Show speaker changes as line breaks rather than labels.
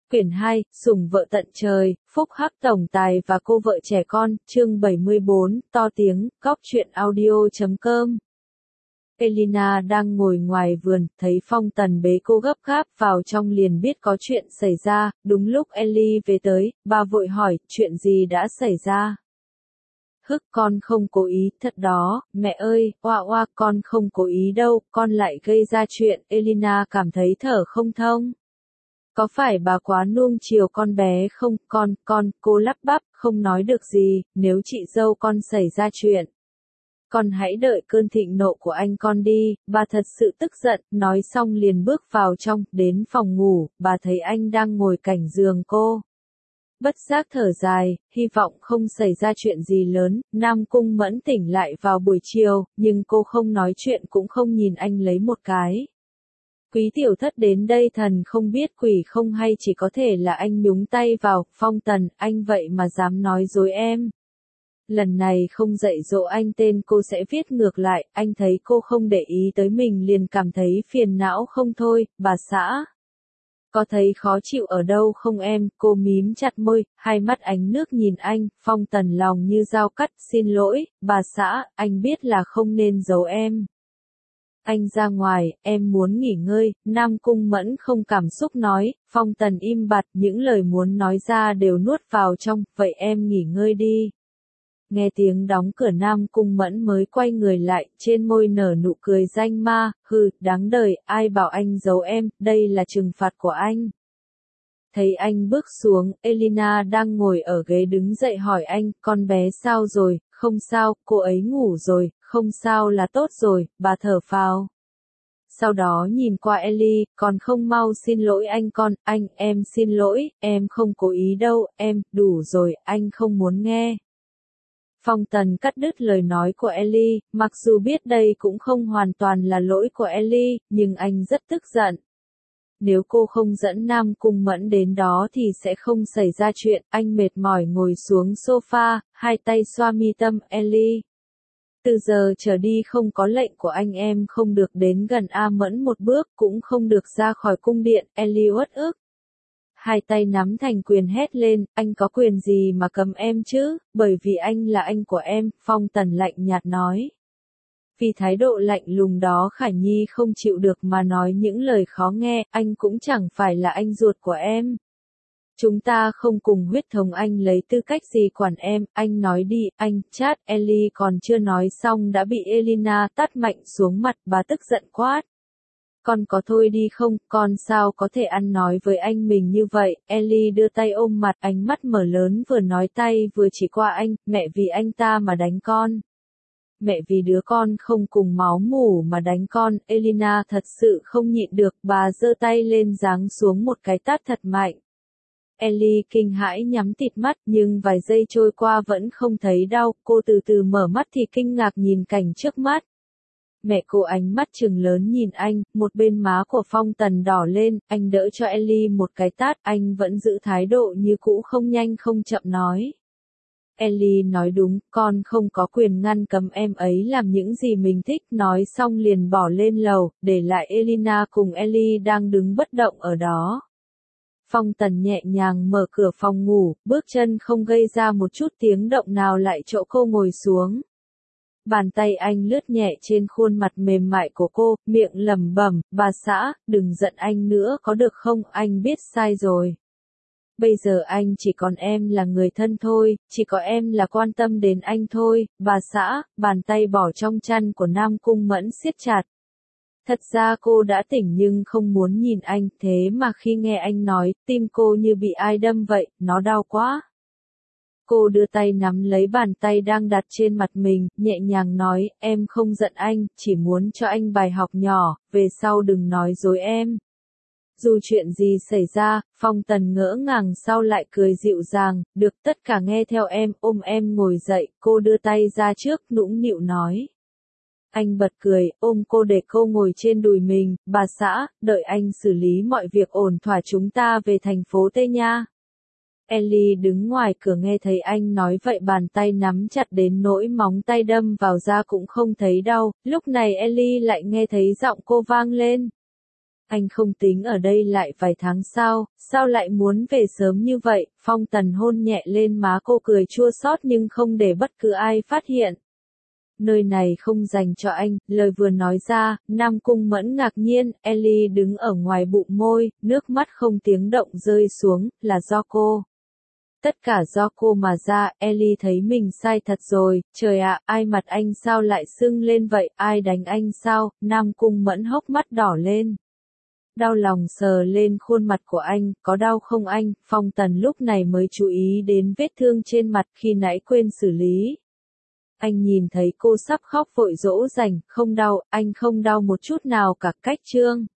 Quyển 2, Sủng vợ tận trời, phúc hắc tổng tài và cô vợ trẻ con, chương 74, to tiếng, góc truyện audio.com. Elina đang ngồi ngoài vườn, thấy Phong Tần bế cô gấp gáp vào trong liền biết có chuyện xảy ra, đúng lúc Ellie về tới, bà vội hỏi, chuyện gì đã xảy ra? Con không cố ý, thật đó, mẹ ơi, oa con không cố ý đâu, con lại gây ra chuyện, Elina cảm thấy thở không thông. Có phải bà quá nuông chiều con bé không, cô lắp bắp, không nói được gì, nếu chị dâu con xảy ra chuyện. Con hãy đợi cơn thịnh nộ của anh con đi, bà thật sự tức giận, nói xong liền bước vào trong, đến phòng ngủ, bà thấy anh đang ngồi cạnh giường cô. Bất giác thở dài, hy vọng không xảy ra chuyện gì lớn, Nam Cung Mẫn tỉnh lại vào buổi chiều, nhưng cô không nói chuyện cũng không nhìn anh lấy một cái. Quý tiểu thất đến đây thần không biết quỷ không hay chỉ có thể là anh nhúng tay vào, Phong Tần, anh vậy mà dám nói dối em. Lần này không dạy dỗ anh tên cô sẽ viết ngược lại, anh thấy cô không để ý tới mình liền cảm thấy phiền não không thôi, bà xã. Có thấy khó chịu ở đâu không em, cô mím chặt môi, hai mắt ánh nước nhìn anh, Phong Tần lòng như dao cắt, xin lỗi, bà xã, anh biết là không nên giấu em. Anh ra ngoài, em muốn nghỉ ngơi, Nam Cung Mẫn không cảm xúc nói, Phong Tần im bặt, những lời muốn nói ra đều nuốt vào trong, vậy em nghỉ ngơi đi. Nghe tiếng đóng cửa Nam Cung Mẫn mới quay người lại, trên môi nở nụ cười danh ma, hừ, đáng đời, ai bảo anh giấu em, đây là trừng phạt của anh. Thấy anh bước xuống, Elina đang ngồi ở ghế đứng dậy hỏi anh, con bé sao rồi, không sao, cô ấy ngủ rồi, không sao là tốt rồi, bà thở phào. Sau đó nhìn qua Ellie, còn không mau xin lỗi anh con, em xin lỗi, em không cố ý đâu, em, đủ rồi, anh không muốn nghe. Phong Tần cắt đứt lời nói của Ellie, mặc dù biết đây cũng không hoàn toàn là lỗi của Ellie, nhưng anh rất tức giận. Nếu cô không dẫn Nam Cung Mẫn đến đó thì sẽ không xảy ra chuyện, anh mệt mỏi ngồi xuống sofa, hai tay xoa mi tâm, Ellie. Từ giờ trở đi không có lệnh của anh em không được đến gần A Mẫn một bước, cũng không được ra khỏi cung điện, Ellie uất ức. Hai tay nắm thành quyền hét lên, anh có quyền gì mà cấm em chứ, bởi vì anh là anh của em, Phong Tần lạnh nhạt nói. Vì thái độ lạnh lùng đó Khải Nhi không chịu được mà nói những lời khó nghe, anh cũng chẳng phải là anh ruột của em. Chúng ta không cùng huyết thống, anh lấy tư cách gì quản em, anh nói đi, anh, chát, Ellie còn chưa nói xong đã bị Elina tát mạnh xuống mặt, bà tức giận quát. Con có thôi đi không, con sao có thể ăn nói với anh mình như vậy, Ellie đưa tay ôm mặt, ánh mắt mở lớn vừa nói tay vừa chỉ qua anh, mẹ vì anh ta mà đánh con. Mẹ vì đứa con không cùng máu mủ mà đánh con, Elina thật sự không nhịn được, bà giơ tay lên giáng xuống một cái tát thật mạnh. Ellie kinh hãi nhắm tịt mắt nhưng vài giây trôi qua vẫn không thấy đau, cô từ từ mở mắt thì kinh ngạc nhìn cảnh trước mắt. Mẹ cô ánh mắt trừng lớn nhìn anh, một bên má của Phong Tần đỏ lên, anh đỡ cho Ellie một cái tát, anh vẫn giữ thái độ như cũ không nhanh không chậm nói. Ellie nói đúng, con không có quyền ngăn cấm em ấy làm những gì mình thích, nói xong liền bỏ lên lầu, để lại Elina cùng Ellie đang đứng bất động ở đó. Phong Tần nhẹ nhàng mở cửa phòng ngủ, bước chân không gây ra một chút tiếng động nào lại chỗ cô ngồi xuống. Bàn tay anh lướt nhẹ trên khuôn mặt mềm mại của cô, miệng lẩm bẩm, bà xã, đừng giận anh nữa có được không, anh biết sai rồi. Bây giờ anh chỉ còn em là người thân thôi, chỉ có em là quan tâm đến anh thôi, bà xã, bàn tay bỏ trong chăn của Nam Cung Mẫn siết chặt. Thật ra cô đã tỉnh nhưng không muốn nhìn anh, thế mà khi nghe anh nói, tim cô như bị ai đâm vậy, nó đau quá. Cô đưa tay nắm lấy bàn tay đang đặt trên mặt mình, nhẹ nhàng nói, em không giận anh, chỉ muốn cho anh bài học nhỏ, về sau đừng nói dối em. Dù chuyện gì xảy ra, Phong Tần ngỡ ngàng sau lại cười dịu dàng, được tất cả nghe theo em, ôm em ngồi dậy, cô đưa tay ra trước, nũng nịu nói. Anh bật cười, ôm cô để cô ngồi trên đùi mình, bà xã, đợi anh xử lý mọi việc ổn thỏa chúng ta về thành phố Tây nha. Ellie đứng ngoài cửa nghe thấy anh nói vậy bàn tay nắm chặt đến nỗi móng tay đâm vào da cũng không thấy đau, lúc này Ellie lại nghe thấy giọng cô vang lên. Anh không tính ở đây lại vài tháng sao lại muốn về sớm như vậy? Phong Tần hôn nhẹ lên má cô cười chua xót nhưng không để bất cứ ai phát hiện. Nơi này không dành cho anh, lời vừa nói ra, Nam Cung Mẫn ngạc nhiên, Ellie đứng ở ngoài bụng môi, nước mắt không tiếng động rơi xuống, là do cô. Tất cả do cô mà ra, Ellie thấy mình sai thật rồi, trời ạ, ai mặt anh sao lại sưng lên vậy, ai đánh anh sao, Nam Cung Mẫn hốc mắt đỏ lên. Đau lòng sờ lên khuôn mặt của anh, có đau không anh? Phong Tần lúc này mới chú ý đến vết thương trên mặt khi nãy quên xử lý. Anh nhìn thấy cô sắp khóc vội dỗ dành, không đau, anh không đau một chút nào cả. Cách Trương